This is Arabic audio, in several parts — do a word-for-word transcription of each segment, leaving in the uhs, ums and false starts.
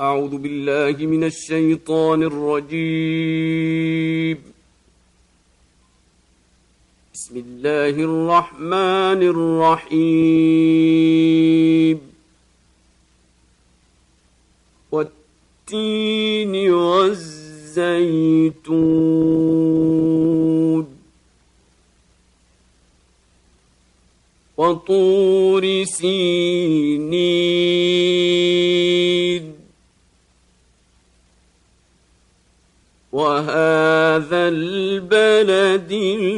أعوذ بالله من الشيطان الرجيم. بسم الله الرحمن الرحيم. والتين والزيتون وطور سينين وهذا البلد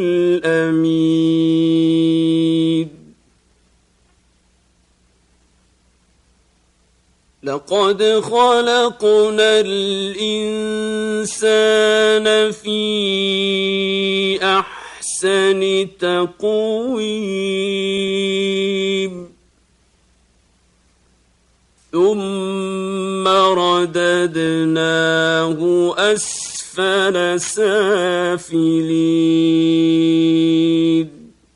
الأمين. لقد خلقنا الإنسان في أحسن تقويم ثم رددناه أسفل سافلين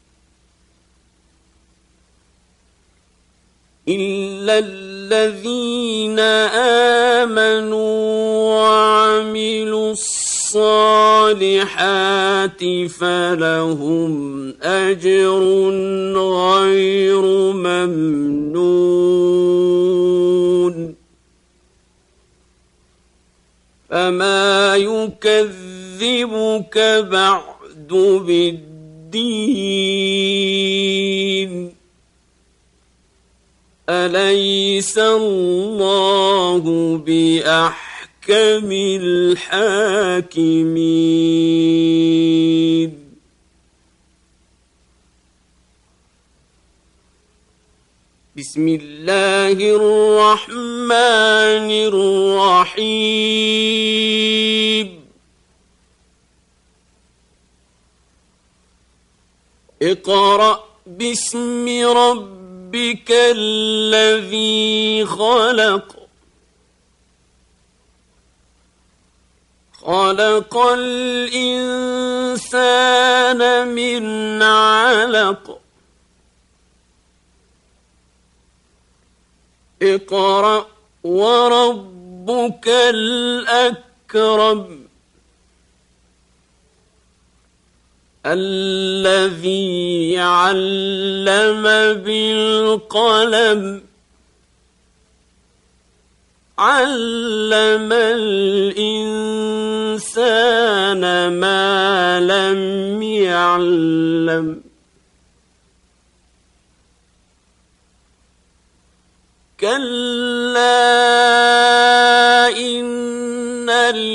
إلا الذين آمنوا وعملوا الصالحات فلهم أجر غير ممنون. فما يكذبك بعد بالدين أليس الله بأحكم الحاكمين. بسم الله الرحمن الرحيم. اقرأ باسم ربك الذي خلق خلق الإنسان من علق اقرأ وربك الأكرم الذي علم بالقلم علم الإنسان ما لم يعلم. كلا إن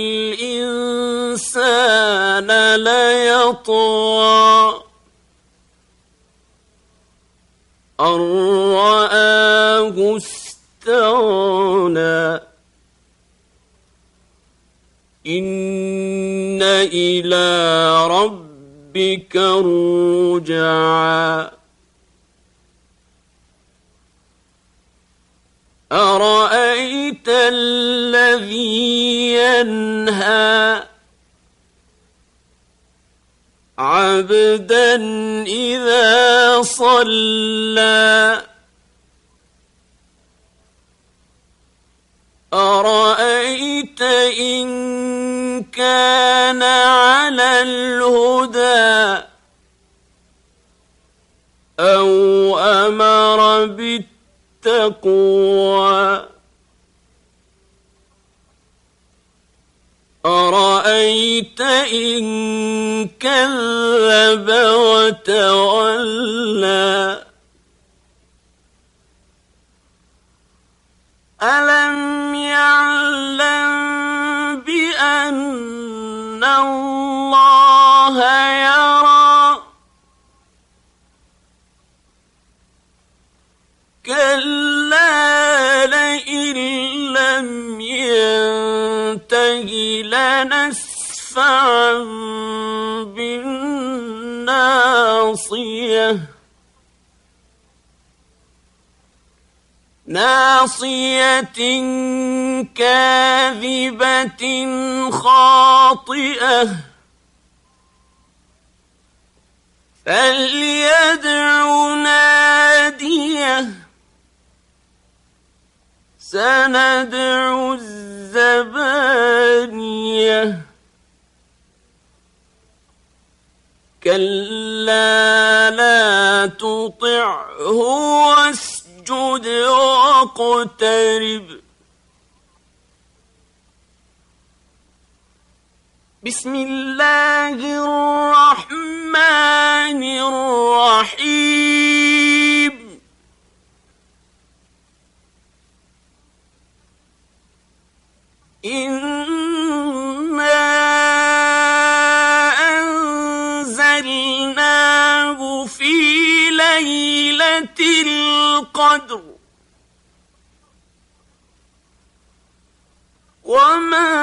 الإنسان ليطغى أن رآه استغنى إن إلى ربك الرجعى. أرأيت الذي ينهى عبدا إذا صلى أرأيت إن كان على الهدى أو أمر بالتقوى أرأيت إن كذب وتولى ألم يعلم بأن الله يرى كلا لئن لم ينته لنسفعا بالناصية ناصية كاذبة خاطئة فليدع ناديه سندع الزبانية كلا لا تطعه واسجد واقترب بسم الله الرحمن الرحيم إنا أنزلناه في ليلة القدر وما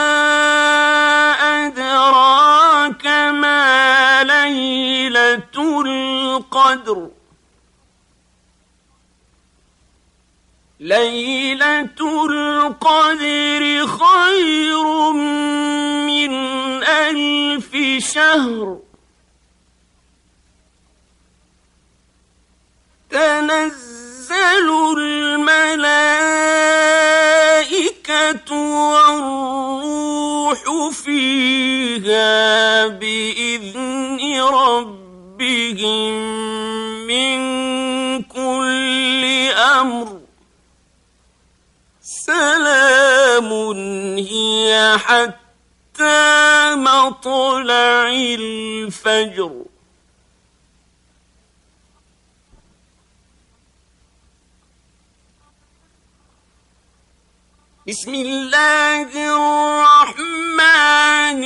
أدراك ما ليلة القدر ليلة القدر خير من ألف شهر تنزل الملائكة والروح فيها بإذن ربهم من كل أمر سلام هي حتى مطلع الفجر بسم الله الرحمن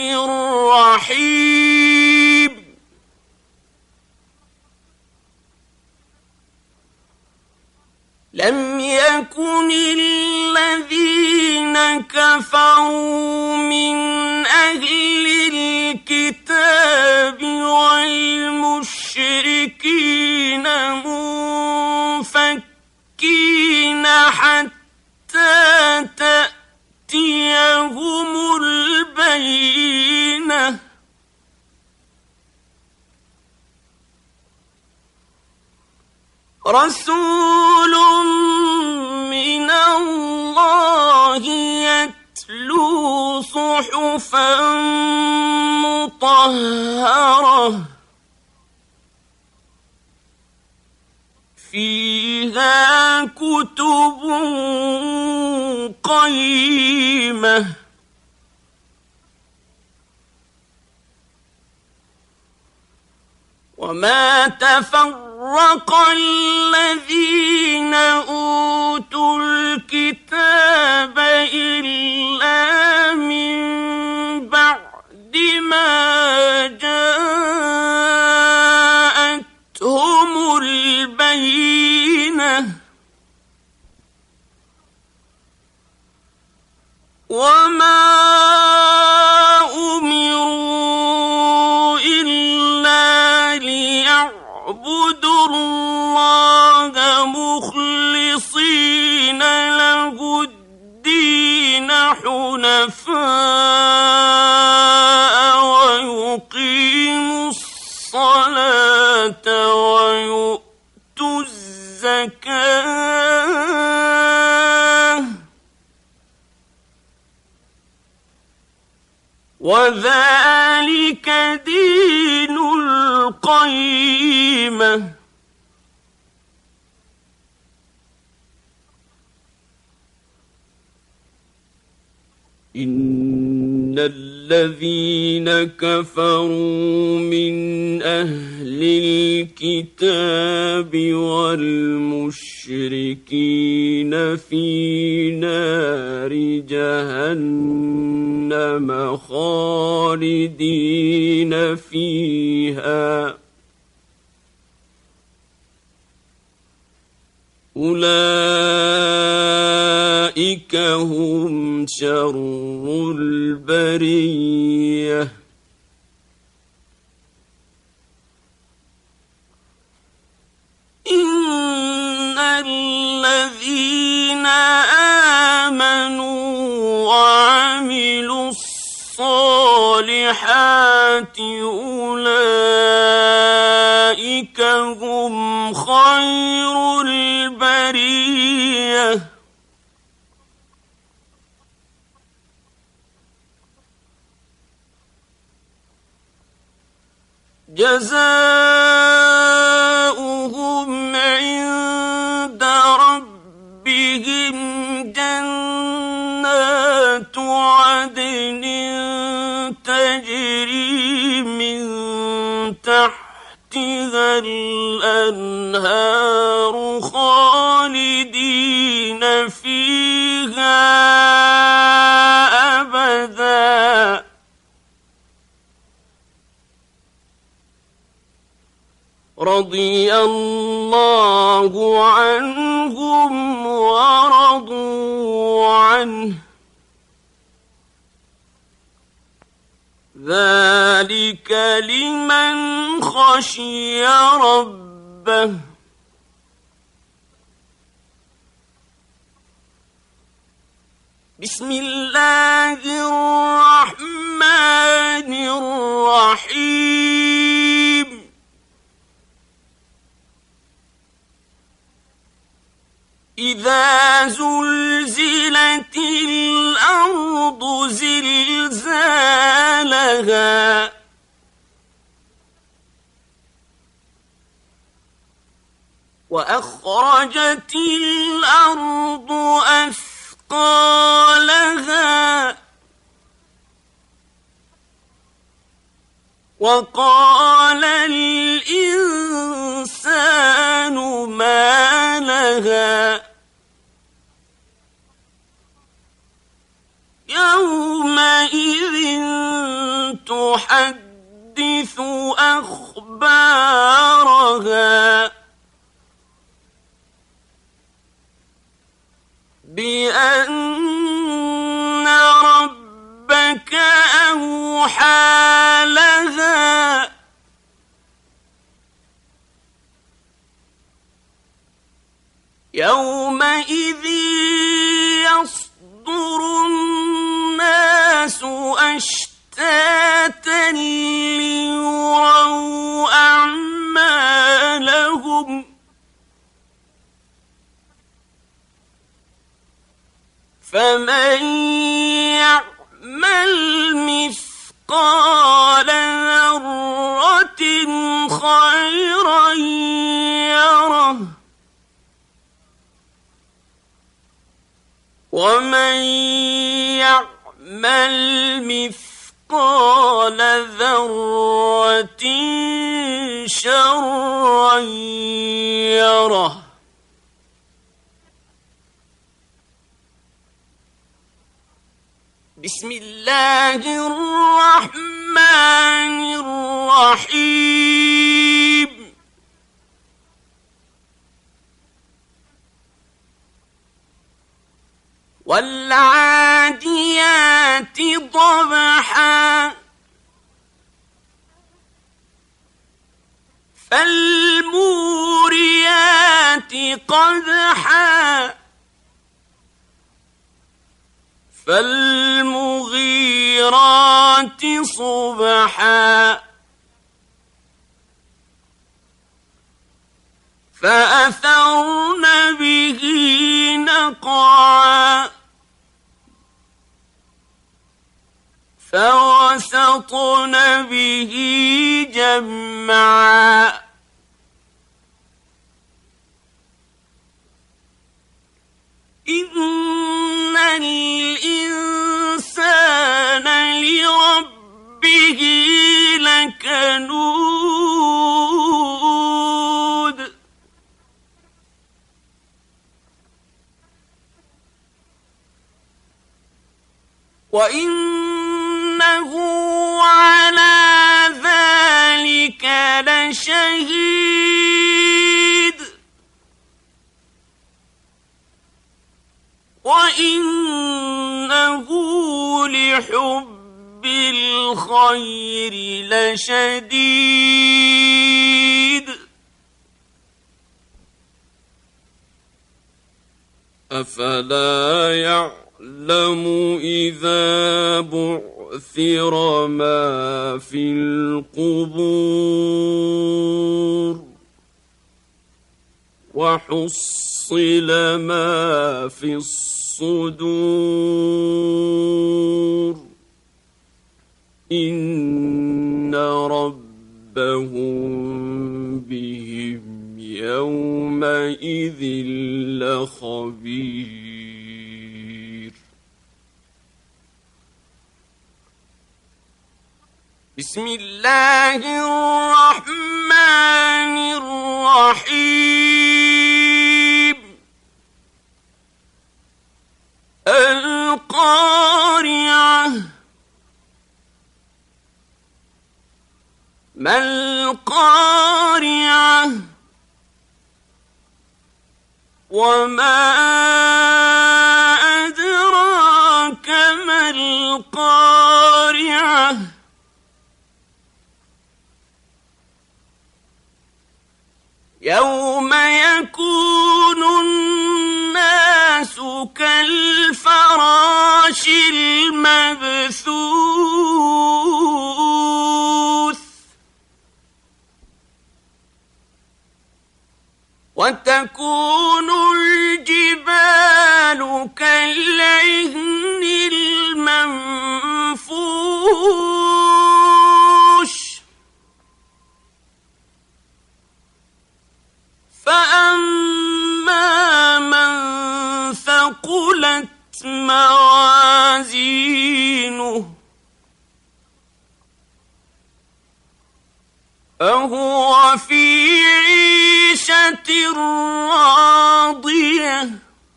الرحيم لم يكن الذين كفروا من أهل الكتاب والمشركين منفكين حتى تأتيهم البينة رسول من الله يتلو صحفا مطهرة فيها كتب قيمة وما تفرق الذين أوتوا الكتاب إلا من بعد ما جاءتهم البينة وما أمروا إلا ليعبدوا الله مخلصين له الدين حنفاء ويقيموا الصلاة ويؤتوا الزكاة وذلك دين القيمة إن الذين كفروا من أهل الكتاب والمشركين في نار جهنم خالدين فيها أولئك هم شر البرية إن الذين آمنوا وعملوا الصالحات أولئك هم خير البرية جزاؤهم عند ربهم جنات عدن تجري من تحتها الأنهار خالدين فيها أبدا رضي الله عنهم ورضوا عنه ذلك لمن خشي ربه بسم الله الرحمن الرحيم إذا زلزلت الأرض زلزالها وأخرجت الأرض أثقالها وقال الإنسان ما لها يومئذ تحدث أخبارها بأن ربك أوحى لها يومئذ يصدر الناس أشتاتا ليروا أعمالهم فمن يعمل مثقال ذرة خيرا يره ومن يعمل مثقال ذرة شرا يره بسم الله الرحمن الرحيم والعاديات ضبحا فالموريات قدحا فالمغيرات صبحا فأثرن به نقعا فوسطن به جمعا إن الإنسان لربه لكنود وإنه على ذلك لشهيد وإنه لحب الخير لشديد أفلا يعلم إذا بعثر ما في القبور وحصل ما في الصدور إن ربك ربهم بهم يومئذ لخبير. بسم الله الرحمن الرحيم. القارعة. ما القارعة وما أدراك ما القارعة يوم يكون الناس كالفراش المبثوث وتكون الجبال كالعهن المنفوش فأما من ثقلت موازينه فهو في عيشة راضية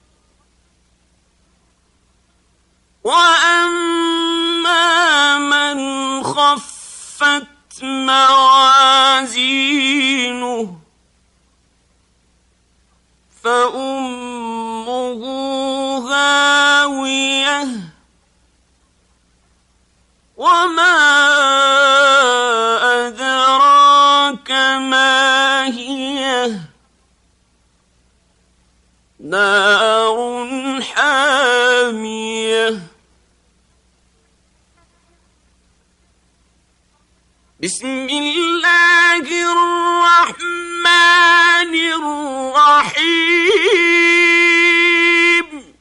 وأما من خفت موازينه فأمه هاوية وما أدراك ما هي نار حامية. بسم الله الرحمن الرحيم.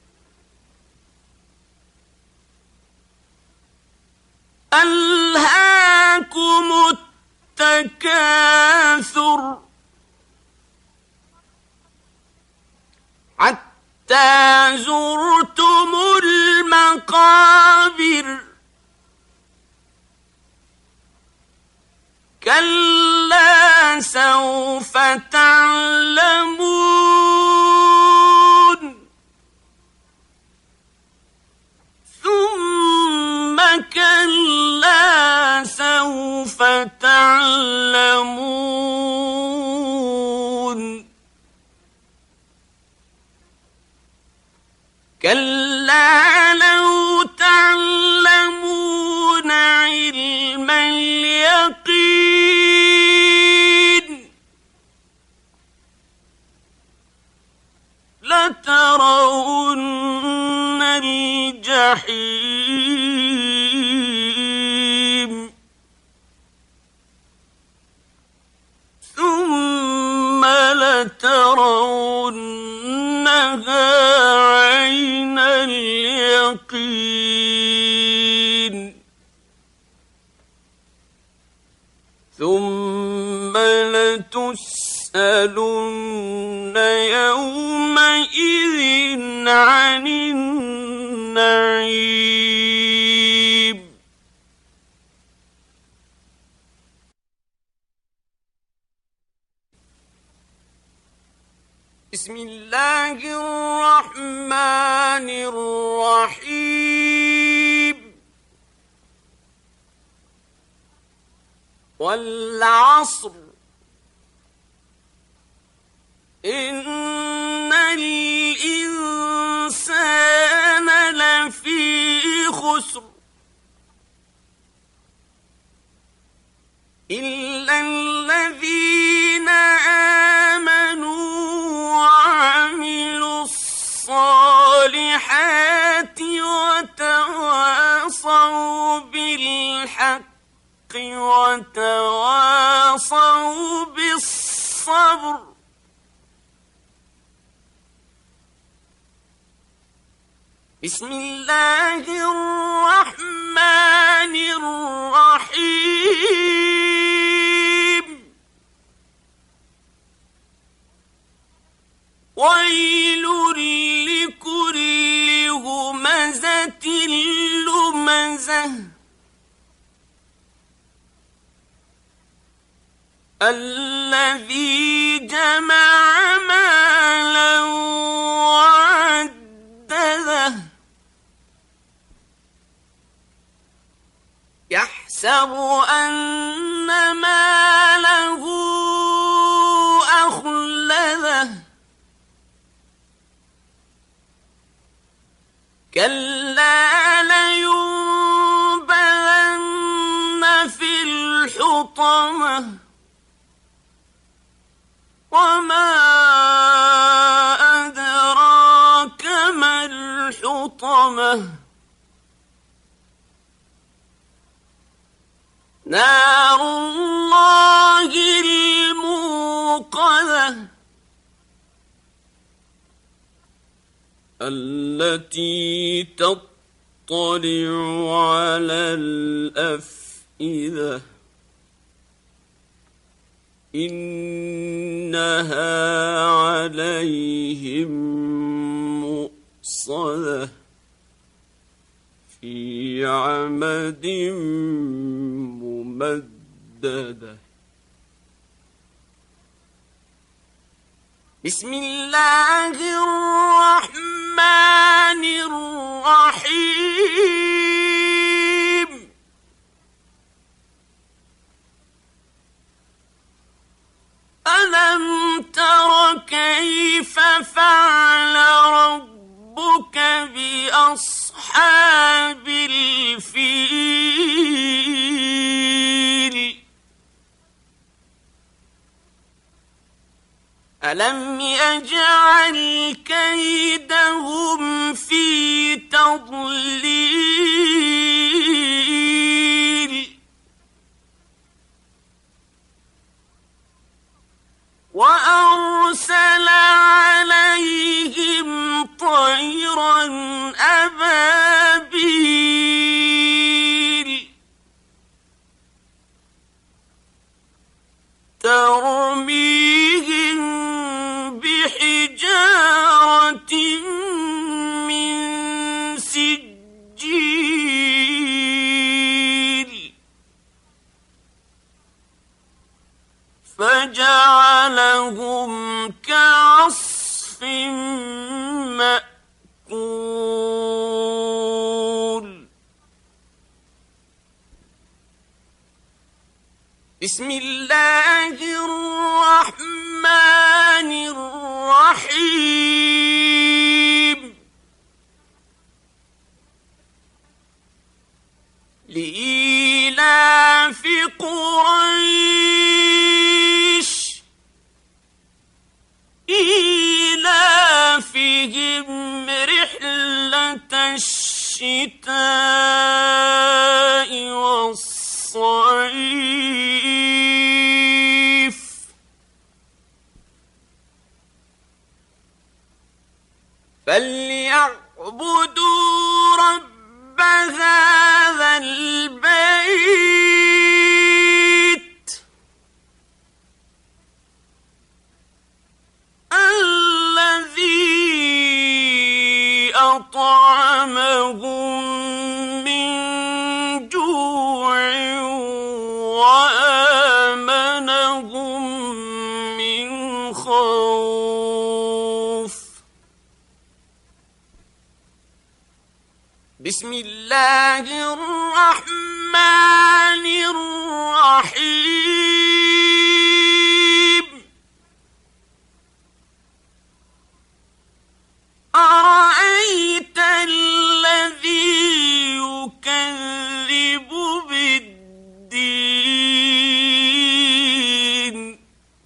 ألهاكم التكاثر حتى زرتم المقابر كلا سوف تعلمون ثم كلا سوف تعلمون كلا لو تعلمون علم اليقين لترون الجحيم ثم لترونها عين اليقين ثم لتسألن يومئذ عن النعيم. بسم الله الرحمن الرحيم. والعصر إن الإنسان لفي خسر إلا الذين آمنوا وعملوا الصالحات وتواصوا بالحق وتواصوا بالصبر. بسم الله الرحمن الرحيم. ويل لكل همزة لمزة الذي جمع مالا وعدده يحسب أن ماله أخلده كلا لينبذن في الحطمة وما أدراك ما الحطمة نار الله الموقدة التي تطلع على الأفئدة إنها عليهم مؤصدة في عمد ممددة. بسم الله الرحمن الرحيم ألم تر كيف فعل ربك بأصحاب الفيل ألم يجعل كيدهم في تضليل وأرسل عليهم طيرا أبابيل ترميهم بحجارة من سجيل فجعلهم كعصف مأكول. بسم الله الرحمن الرحيم لإيلاف قريش إيلافهم رحلة الشتاء والصيف فليعبدوا رب هذا البيت الذي أطعمهم من جوع وآمنهم من خوف. بسم الله الرحمن الرحيم أرأيت الذي يكذب بالدين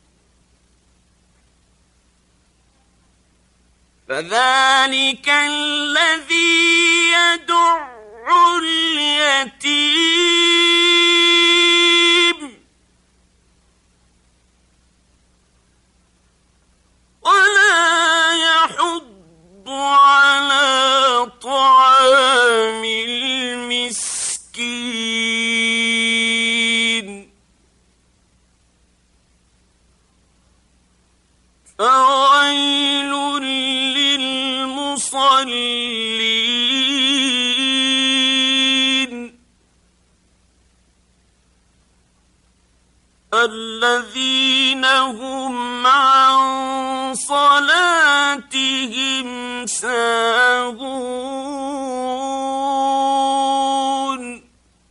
فذلك الذي يدع اليتيم ولا يحض على طعام المسكين فويل للمصلين الذين هم عن صلاتهم ساهون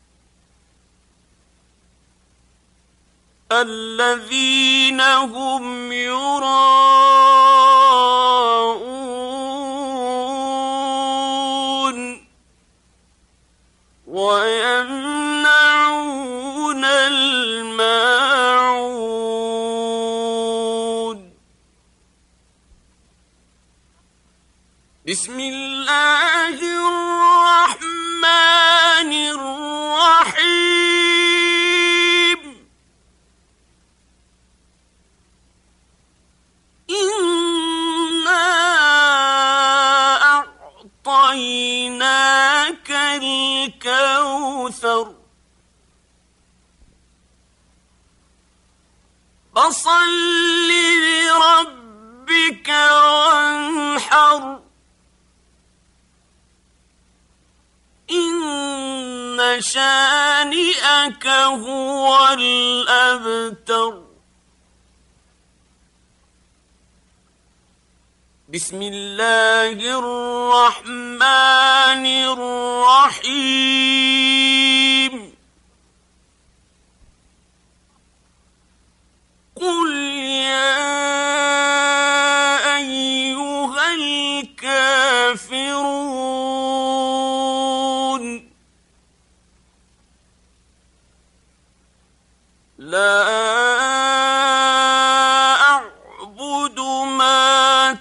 الذين هم يراءون ويمنعون الماعون بسم الله الرحمن الرحيم إنا أعطيناك الكوثر فصل لربك وانحر إن شانئك هو الأبتر بسم الله الرحمن الرحيم قل يا أيها الكافرون لا أعبد ما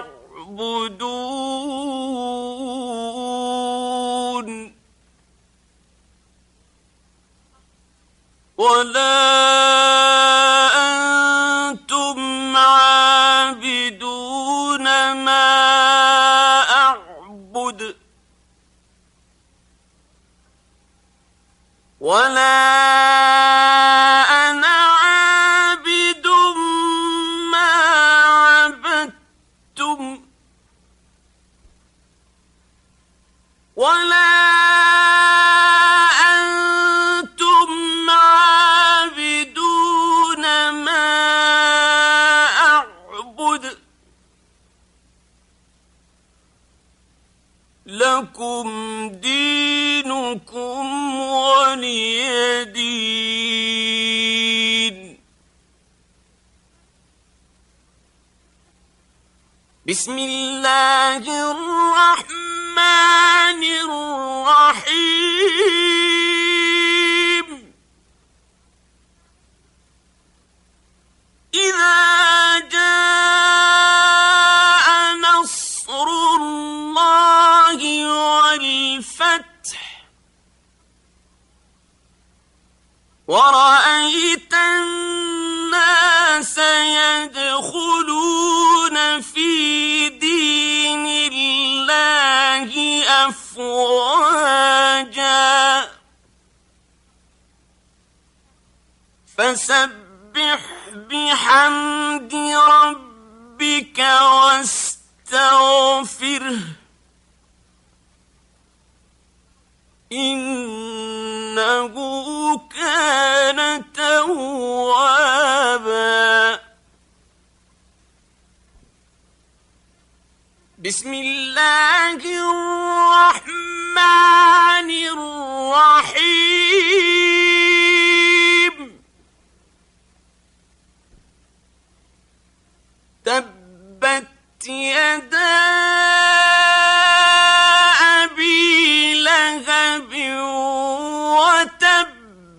تعبدون ولا أنتم عابدون ما أعبد ولا أنا عابد ما عبدتم ولا أنتم عابدون ما أعبد لكم دينكم ولي دين بسم الله الرحمن الرحيم إذا جاء نصر الله والفتح ورأيت الناس يدخلون في دين الله أفواجا فسبح بحمد ربك واستغفره إنه كان توابا بسم الله الرحمن الرحيم تبت يدا أبي لهب وتب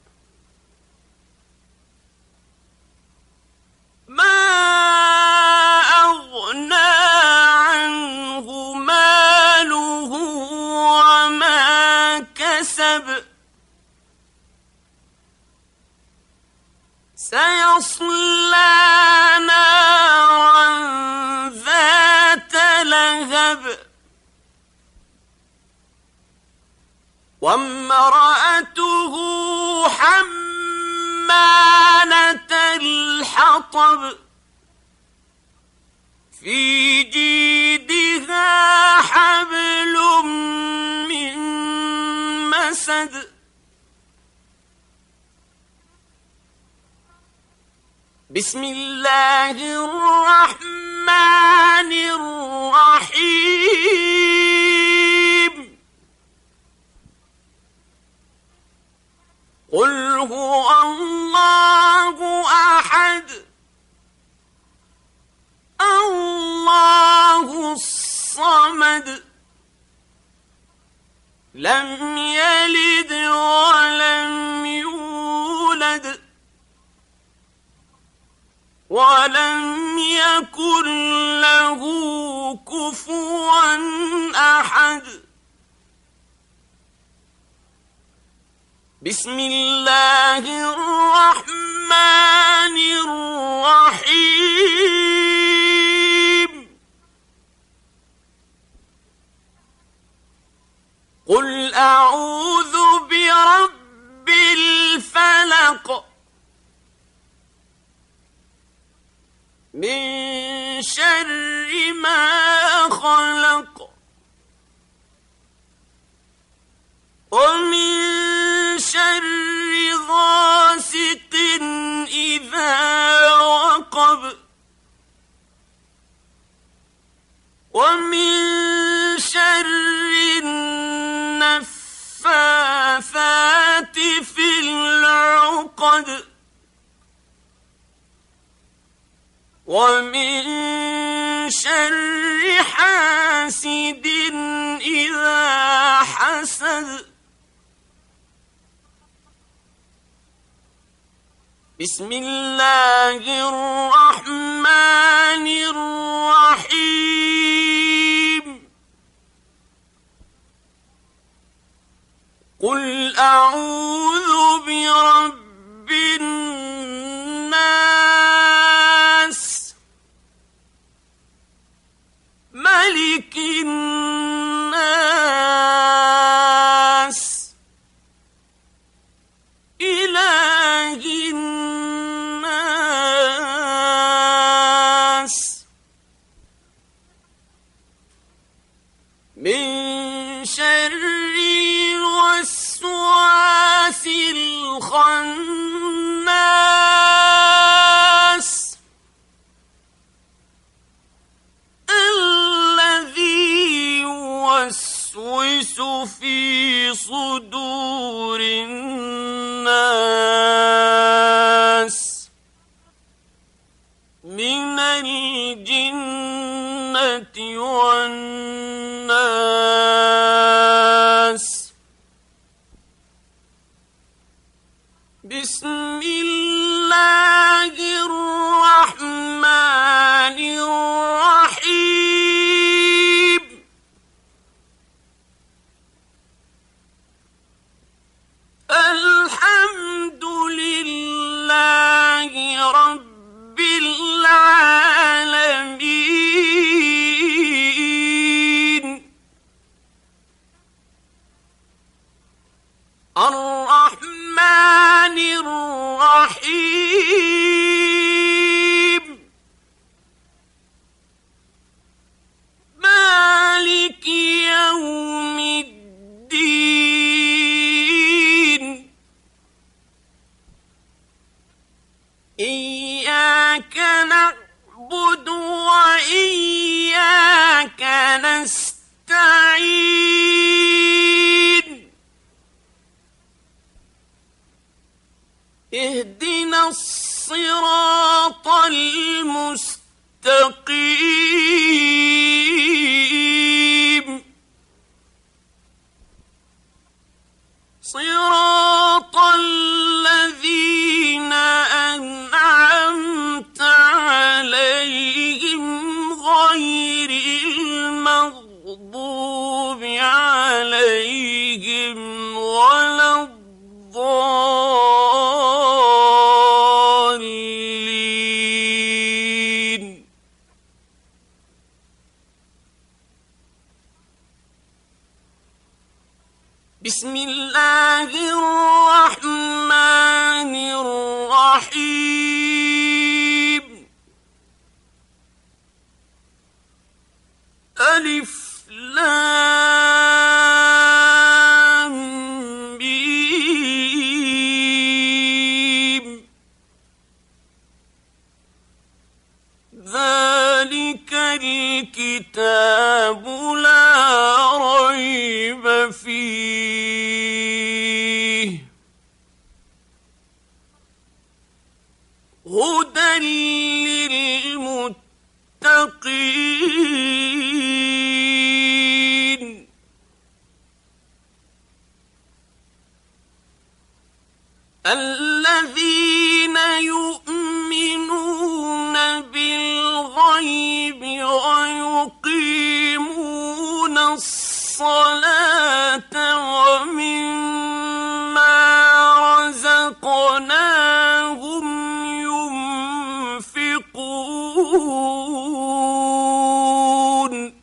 ما أغنى عنه ماله وما كسب سيصلى نارا ذات لهب وامرأته حمالة الحطب في جيدها حبل من مسد بسم الله الرحمن الرحيم قل هو الله أحد الله الصمد لم يلد ولم يولد ولم يكن له كفوا أحد بسم الله الرحمن الرحيم قل أعوذ برب الفلق من شر ما خلق ومن شر غاسق إذا وقب ومن شر النفاثات في العقد ومن شر حاسد إذا حسد بسم الله الرحمن الرحيم قل أعوذ برب الناس ملك الناس إله الناس من شر الوسواس الخناس الذي يوسوس في صدور الناس من الجنة والناس بسم الله الرحمن الرحيم الحمد لله رب العالمين الرحمن الرحيم مالك يوم الدين إياك نعبد وإياك نستعين اهدنا الصراط المستقيم صراط الذين أنعمت عليهم غير المغضوب عليهم ولا الضالين بسم الله الرحمن الرحيم ذلك الكتاب لا ريب فيه هدى للمتقين الذين يؤمنون بالغيب ويقيمون الصلاة ومما رزقناهم ينفقون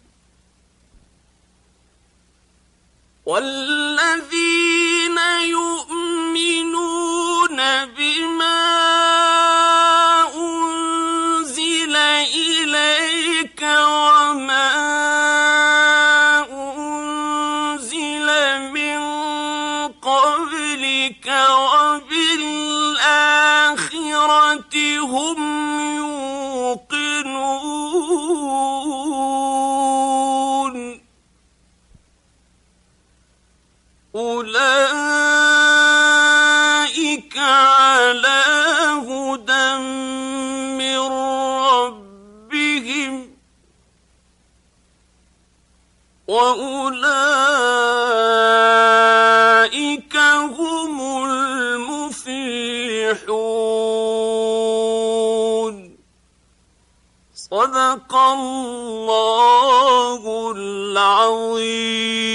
والذين يؤمنون بما أنزل إليك وما أنزل من قبلك وبالآخرة هم يوقنون أولئك على هدى من ربهم وأولئك هم المفلحون صدق الله العظيم.